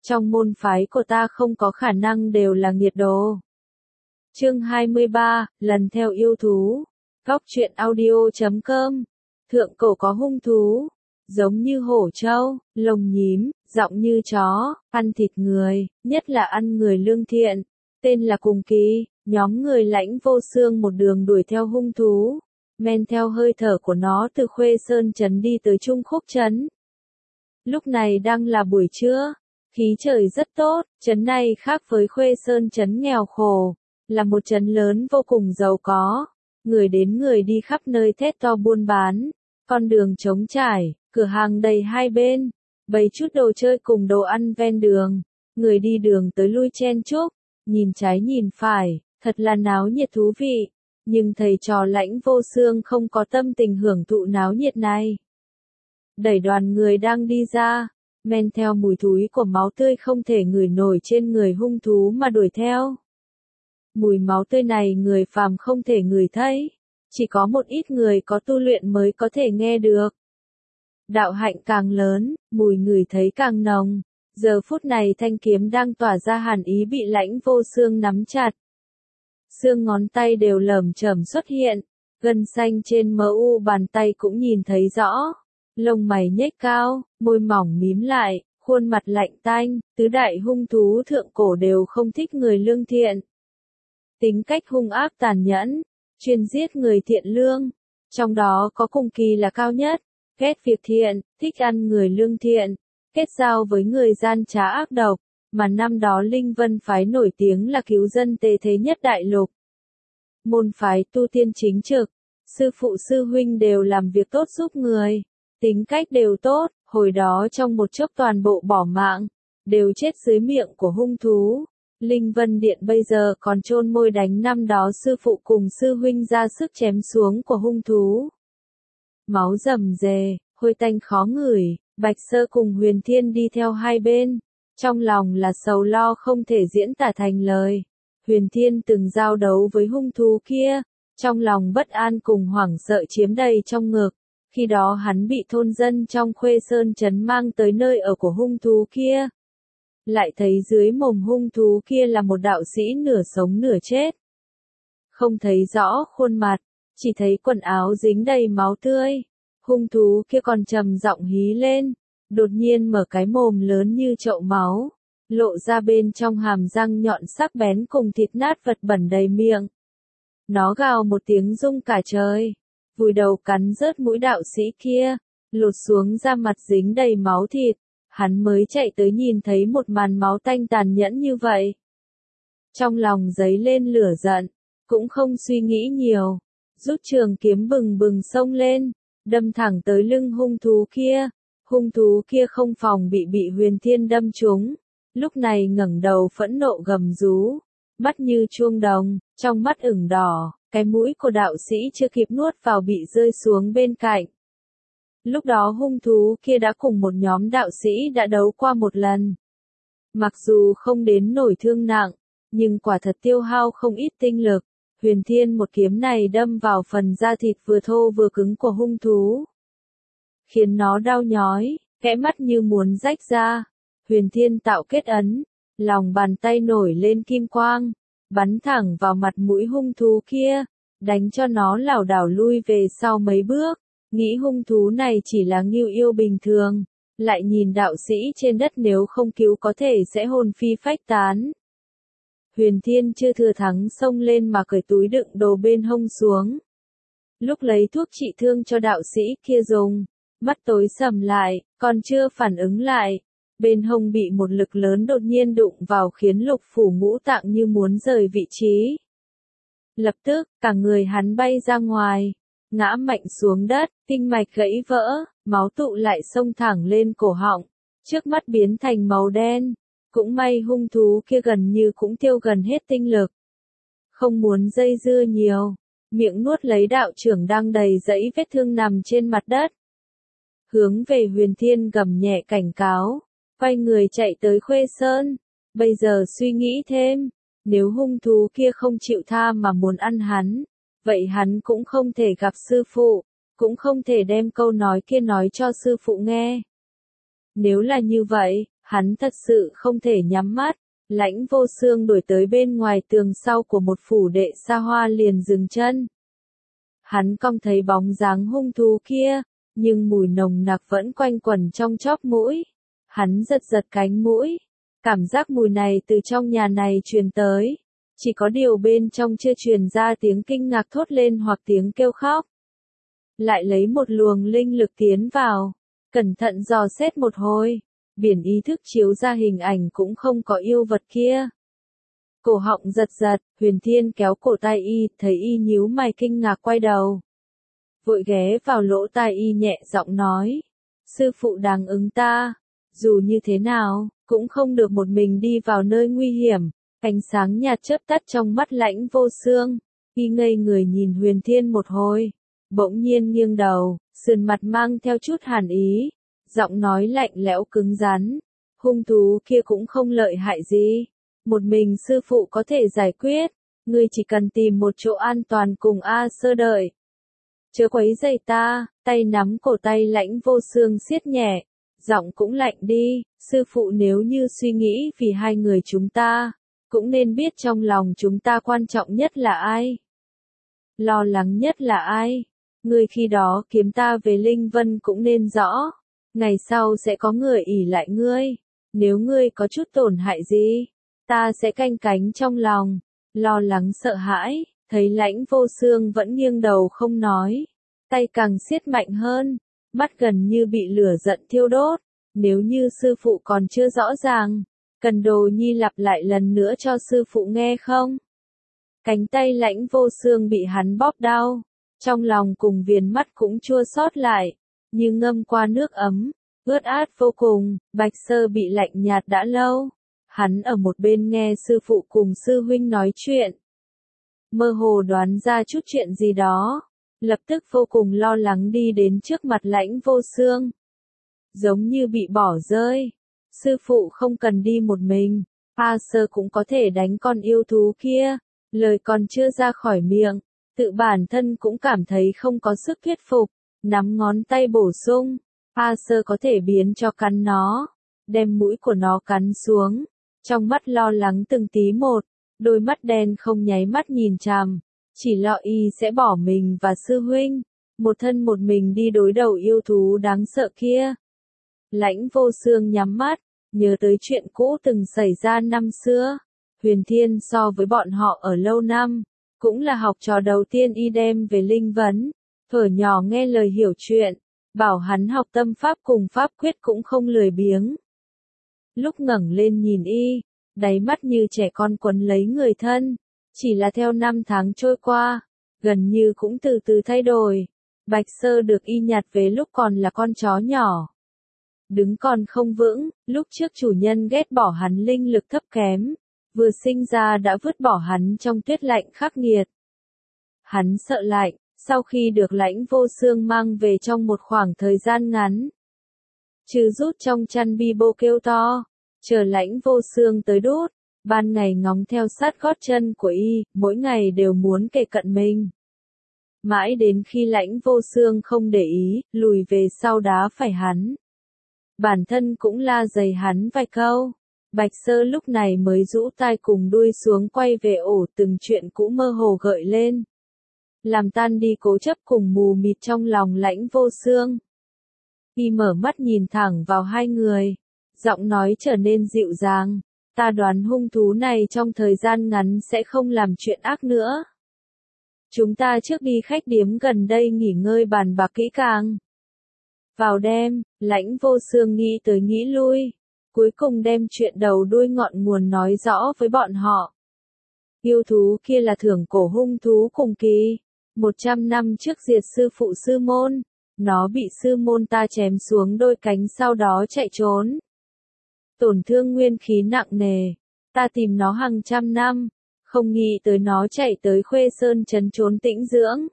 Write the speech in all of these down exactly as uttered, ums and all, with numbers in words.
trong môn phái của ta không có khả năng đều là nghiệt đồ. Chương hai mươi ba, lần theo yêu thú. Góc truyện audio chấm com. Thượng cổ có hung thú, giống như hổ trâu, lông nhím, giọng như chó, ăn thịt người, nhất là ăn người lương thiện, tên là Cùng Kỳ. Nhóm người Lãnh Vô Xương một đường đuổi theo hung thú, men theo hơi thở của nó từ Khuê Sơn trấn đi tới Trung Khúc trấn. Lúc này đang là buổi trưa, khí trời rất tốt, trấn này khác với Khuê Sơn trấn nghèo khổ, là một trấn lớn vô cùng giàu có, người đến người đi khắp nơi thét to buôn bán, con đường trống trải, cửa hàng đầy hai bên, bày chút đồ chơi cùng đồ ăn ven đường, người đi đường tới lui chen chúc, nhìn trái nhìn phải, thật là náo nhiệt thú vị, nhưng thầy trò Lãnh Vô Xương không có tâm tình hưởng thụ náo nhiệt này. Đẩy đoàn người đang đi ra, men theo mùi thúi của máu tươi không thể ngửi nổi trên người hung thú mà đuổi theo. Mùi máu tươi này người phàm không thể ngửi thấy, chỉ có một ít người có tu luyện mới có thể nghe được. Đạo hạnh càng lớn, mùi ngửi thấy càng nồng, giờ phút này thanh kiếm đang tỏa ra hàn ý bị Lãnh Vô Xương nắm chặt. Xương ngón tay đều lởm chởm xuất hiện, gân xanh trên mờ u bàn tay cũng nhìn thấy rõ. Lông mày nhếch cao, môi mỏng mím lại, khuôn mặt lạnh tanh, tứ đại hung thú thượng cổ đều không thích người lương thiện. Tính cách hung ác tàn nhẫn, chuyên giết người thiện lương, trong đó có Cùng Kỳ là cao nhất, ghét việc thiện, thích ăn người lương thiện, kết giao với người gian trá ác độc, mà năm đó Linh Vân phái nổi tiếng là cứu dân tề thế nhất đại lục. Môn phái tu tiên chính trực, sư phụ sư huynh đều làm việc tốt giúp người, tính cách đều tốt, hồi đó trong một chốc toàn bộ bỏ mạng, đều chết dưới miệng của hung thú. Linh Vân Điện bây giờ còn chôn môi đánh năm đó sư phụ cùng sư huynh ra sức chém xuống của hung thú. Máu rầm rề, hôi tanh khó ngửi, Bạch Sơ cùng Huyền Thiên đi theo hai bên, trong lòng là sầu lo không thể diễn tả thành lời. Huyền Thiên từng giao đấu với hung thú kia, trong lòng bất an cùng hoảng sợ chiếm đầy trong ngực. Khi đó hắn bị thôn dân trong Khuê Sơn trấn mang tới nơi ở của hung thú kia. Lại thấy dưới mồm hung thú kia là một đạo sĩ nửa sống nửa chết. Không thấy rõ khuôn mặt, chỉ thấy quần áo dính đầy máu tươi. Hung thú kia còn trầm giọng hí lên, đột nhiên mở cái mồm lớn như chậu máu, lộ ra bên trong hàm răng nhọn sắc bén cùng thịt nát vật bẩn đầy miệng. Nó gào một tiếng rung cả trời, vùi đầu cắn rớt mũi đạo sĩ kia, lột xuống da mặt dính đầy máu thịt. Hắn mới chạy tới nhìn thấy một màn máu tanh tàn nhẫn như vậy. Trong lòng dấy lên lửa giận, cũng không suy nghĩ nhiều, rút trường kiếm bừng bừng xông lên, đâm thẳng tới lưng hung thú kia. Hung thú kia không phòng bị bị Huyền Thiên đâm trúng, lúc này ngẩng đầu phẫn nộ gầm rú, mắt như chuông đồng, trong mắt ửng đỏ, cái mũi của đạo sĩ chưa kịp nuốt vào bị rơi xuống bên cạnh. Lúc đó hung thú kia đã cùng một nhóm đạo sĩ đã đấu qua một lần. Mặc dù không đến nổi thương nặng, nhưng quả thật tiêu hao không ít tinh lực. Huyền Thiên một kiếm này đâm vào phần da thịt vừa thô vừa cứng của hung thú, khiến nó đau nhói, kẽ mắt như muốn rách ra. Huyền Thiên tạo kết ấn, lòng bàn tay nổi lên kim quang, bắn thẳng vào mặt mũi hung thú kia, đánh cho nó lảo đảo lui về sau mấy bước. Nghĩ hung thú này chỉ là ngưu yêu bình thường, lại nhìn đạo sĩ trên đất nếu không cứu có thể sẽ hồn phi phách tán. Huyền Thiên chưa thừa thắng xông lên mà cởi túi đựng đồ bên hông xuống. Lúc lấy thuốc trị thương cho đạo sĩ kia dùng, mắt tối sầm lại, còn chưa phản ứng lại. Bên hông bị một lực lớn đột nhiên đụng vào khiến lục phủ ngũ tạng như muốn rời vị trí. Lập tức, cả người hắn bay ra ngoài, ngã mạnh xuống đất, kinh mạch gãy vỡ, máu tụ lại xông thẳng lên cổ họng, trước mắt biến thành màu đen. Cũng may hung thú kia gần như cũng tiêu gần hết tinh lực. Không muốn dây dưa nhiều, miệng nuốt lấy đạo trưởng đang đầy dẫy vết thương nằm trên mặt đất. Hướng về Huyền Thiên gầm nhẹ cảnh cáo, quay người chạy tới Khuê Sơn. Bây giờ suy nghĩ thêm, nếu hung thú kia không chịu tha mà muốn ăn hắn, vậy hắn cũng không thể gặp sư phụ, cũng không thể đem câu nói kia nói cho sư phụ nghe. Nếu là như vậy, Hắn thật sự không thể nhắm mắt. Lãnh Vô Xương đuổi tới bên ngoài tường sau của một phủ đệ xa hoa liền dừng chân. Hắn cong thấy bóng dáng hung thú kia, nhưng mùi nồng nặc vẫn quanh quẩn trong chóp mũi. Hắn giật giật cánh mũi, cảm giác mùi này từ trong nhà này truyền tới. Chỉ có điều bên trong chưa truyền ra tiếng kinh ngạc thốt lên hoặc tiếng kêu khóc. Lại lấy một luồng linh lực tiến vào, cẩn thận dò xét một hồi, biển ý thức chiếu ra hình ảnh cũng không có yêu vật kia. Cổ họng giật giật, Huyền Thiên kéo cổ tai y, thấy y nhíu mày kinh ngạc quay đầu. Vội ghé vào lỗ tai y nhẹ giọng nói, sư phụ đáng ứng ta, dù như thế nào, cũng không được một mình đi vào nơi nguy hiểm. Ánh sáng nhạt chớp tắt trong mắt Lãnh Vô Xương, y ngây người nhìn Huyền Thiên một hồi, bỗng nhiên nghiêng đầu, sườn mặt mang theo chút hàn ý, giọng nói lạnh lẽo cứng rắn, hung thú kia cũng không lợi hại gì, một mình sư phụ có thể giải quyết, ngươi chỉ cần tìm một chỗ an toàn cùng A Sơ đợi. Chớ quấy rầy ta, tay nắm cổ tay Lãnh Vô Xương siết nhẹ, giọng cũng lạnh đi, sư phụ nếu như suy nghĩ vì hai người chúng ta, cũng nên biết trong lòng chúng ta quan trọng nhất là ai. Lo lắng nhất là ai. Ngươi khi đó kiếm ta về Linh Vân cũng nên rõ. Ngày sau sẽ có người ỷ lại ngươi. Nếu ngươi có chút tổn hại gì, ta sẽ canh cánh trong lòng. Lo lắng sợ hãi, thấy Lãnh Vô Xương vẫn nghiêng đầu không nói. Tay càng siết mạnh hơn, mắt gần như bị lửa giận thiêu đốt. Nếu như sư phụ còn chưa rõ ràng, cần Đồ Nhi lặp lại lần nữa cho sư phụ nghe không? Cánh tay Lãnh Vô Xương bị hắn bóp đau, trong lòng cùng viền mắt cũng chua xót lại, như ngâm qua nước ấm, ướt át vô cùng. Bạch Sơ bị lạnh nhạt đã lâu, hắn ở một bên nghe sư phụ cùng sư huynh nói chuyện, mơ hồ đoán ra chút chuyện gì đó, lập tức vô cùng lo lắng đi đến trước mặt Lãnh Vô Xương, giống như bị bỏ rơi. Sư phụ không cần đi một mình, A Sơ cũng có thể đánh con yêu thú kia. Lời còn chưa ra khỏi miệng, tự bản thân cũng cảm thấy không có sức thuyết phục, nắm ngón tay bổ sung, A Sơ có thể biến cho cắn nó, đem mũi của nó cắn xuống, trong mắt lo lắng từng tí một, đôi mắt đen không nháy mắt nhìn chằm, chỉ lo y sẽ bỏ mình và sư huynh, một thân một mình đi đối đầu yêu thú đáng sợ kia. Lãnh Vô Xương nhắm mắt, nhớ tới chuyện cũ từng xảy ra năm xưa. Huyền Thiên so với bọn họ ở lâu năm, cũng là học trò đầu tiên y đem về Linh Vấn, thuở nhỏ nghe lời hiểu chuyện, bảo hắn học tâm pháp cùng pháp quyết cũng không lười biếng. Lúc ngẩng lên nhìn y, đáy mắt như trẻ con quấn lấy người thân, chỉ là theo năm tháng trôi qua, gần như cũng từ từ thay đổi. Bạch Sơ được y nhặt về lúc còn là con chó nhỏ, đứng còn không vững, lúc trước chủ nhân ghét bỏ hắn linh lực thấp kém, vừa sinh ra đã vứt bỏ hắn trong tuyết lạnh khắc nghiệt. Hắn sợ lạnh, sau khi được Lãnh Vô Xương mang về trong một khoảng thời gian ngắn, trừ rút trong chăn bi bô kêu to, chờ Lãnh Vô Xương tới đốt, ban ngày ngóng theo sát gót chân của y, mỗi ngày đều muốn kề cận mình. Mãi đến khi Lãnh Vô Xương không để ý, lùi về sau đá phải hắn. Bản thân cũng la dày hắn vài câu. Bạch Sơ lúc này mới rũ tai cùng đuôi xuống quay về ổ, từng chuyện cũ mơ hồ gợi lên, làm tan đi cố chấp cùng mù mịt trong lòng Lãnh Vô Xương. Y mở mắt nhìn thẳng vào hai người, giọng nói trở nên dịu dàng, ta đoán hung thú này trong thời gian ngắn sẽ không làm chuyện ác nữa. Chúng ta trước đi khách điếm gần đây nghỉ ngơi bàn bạc kỹ càng. Vào đêm, Lãnh Vô Xương nghĩ tới nghĩ lui, cuối cùng đem chuyện đầu đuôi ngọn nguồn nói rõ với bọn họ. Yêu thú kia là thượng cổ hung thú cùng kỳ, một trăm năm trước diệt sư phụ sư môn, nó bị sư môn ta chém xuống đôi cánh sau đó chạy trốn. Tổn thương nguyên khí nặng nề, ta tìm nó hàng trăm năm, không nghĩ tới nó chạy tới Khuê Sơn trấn trốn tĩnh dưỡng.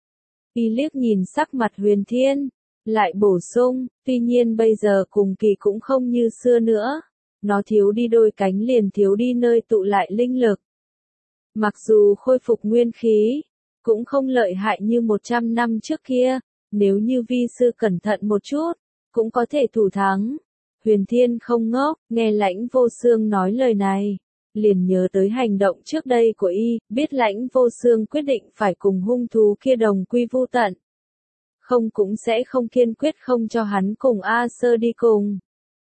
Y liếc nhìn sắc mặt Huyền Thiên, lại bổ sung, tuy nhiên bây giờ cùng kỳ cũng không như xưa nữa, nó thiếu đi đôi cánh liền thiếu đi nơi tụ lại linh lực. Mặc dù khôi phục nguyên khí, cũng không lợi hại như một trăm năm trước kia, nếu như vi sư cẩn thận một chút, cũng có thể thủ thắng. Huyền Thiên không ngốc, nghe Lãnh Vô Xương nói lời này, liền nhớ tới hành động trước đây của y, biết Lãnh Vô Xương quyết định phải cùng hung thú kia đồng quy vu tận. Không cũng sẽ không kiên quyết không cho hắn cùng A Sơ đi cùng.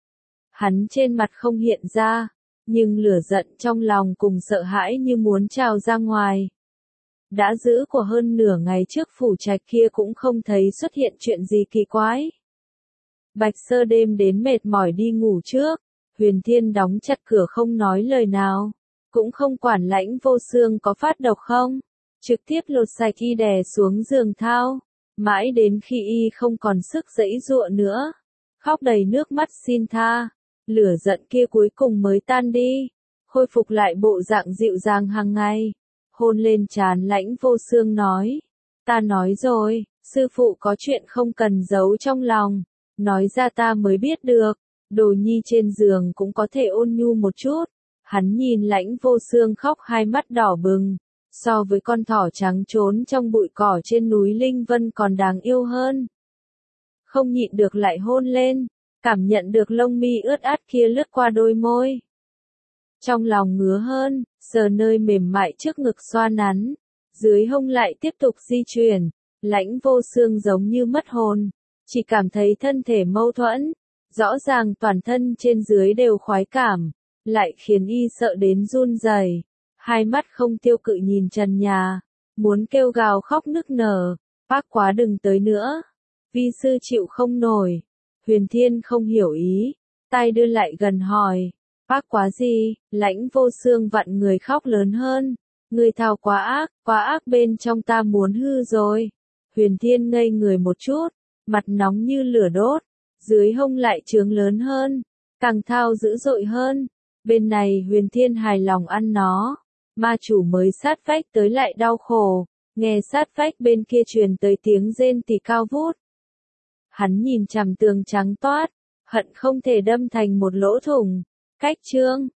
Hắn trên mặt không hiện ra, nhưng lửa giận trong lòng cùng sợ hãi như muốn trào ra ngoài. Đã giữ của hơn nửa ngày trước phủ trạch kia cũng không thấy xuất hiện chuyện gì kỳ quái. Bạch Sơ đêm đến mệt mỏi đi ngủ trước, Huyền Thiên đóng chặt cửa không nói lời nào, cũng không quản Lãnh Vô Xương có phát độc không, trực tiếp lột sạch y đè xuống giường thao, mãi đến khi y không còn sức giãy giụa nữa, khóc đầy nước mắt xin tha, lửa giận kia cuối cùng mới tan đi, khôi phục lại bộ dạng dịu dàng hàng ngày, hôn lên trán Lãnh Vô Xương nói, ta nói rồi, sư phụ có chuyện không cần giấu trong lòng. Nói ra ta mới biết được, Đồ Nhi trên giường cũng có thể ôn nhu một chút. Hắn nhìn Lãnh Vô Xương khóc hai mắt đỏ bừng, so với con thỏ trắng trốn trong bụi cỏ trên núi Linh Vân còn đáng yêu hơn. Không nhịn được lại hôn lên, cảm nhận được lông mi ướt át kia lướt qua đôi môi. Trong lòng ngứa hơn, sờ nơi mềm mại trước ngực xoa nắn, dưới hông lại tiếp tục di chuyển, Lãnh Vô Xương giống như mất hồn. Chỉ cảm thấy thân thể mâu thuẫn, rõ ràng toàn thân trên dưới đều khoái cảm, lại khiến y sợ đến run rẩy, hai mắt không tiêu cự nhìn trần nhà, muốn kêu gào khóc nức nở, bác quá đừng tới nữa, vi sư chịu không nổi. Huyền Thiên không hiểu ý, tai đưa lại gần hỏi, bác quá gì? Lãnh Vô Xương vặn người khóc lớn hơn, người thao quá ác, quá ác bên trong ta muốn hư rồi. Huyền Thiên ngây người một chút, mặt nóng như lửa đốt, dưới hông lại trướng lớn hơn, càng thao dữ dội hơn. Bên này Huyền Thiên hài lòng ăn nó, ma chủ mới sát vách tới lại đau khổ, nghe sát vách bên kia truyền tới tiếng rên tỉ cao vút. Hắn nhìn chằm tường trắng toát, hận không thể đâm thành một lỗ thủng. Cách chương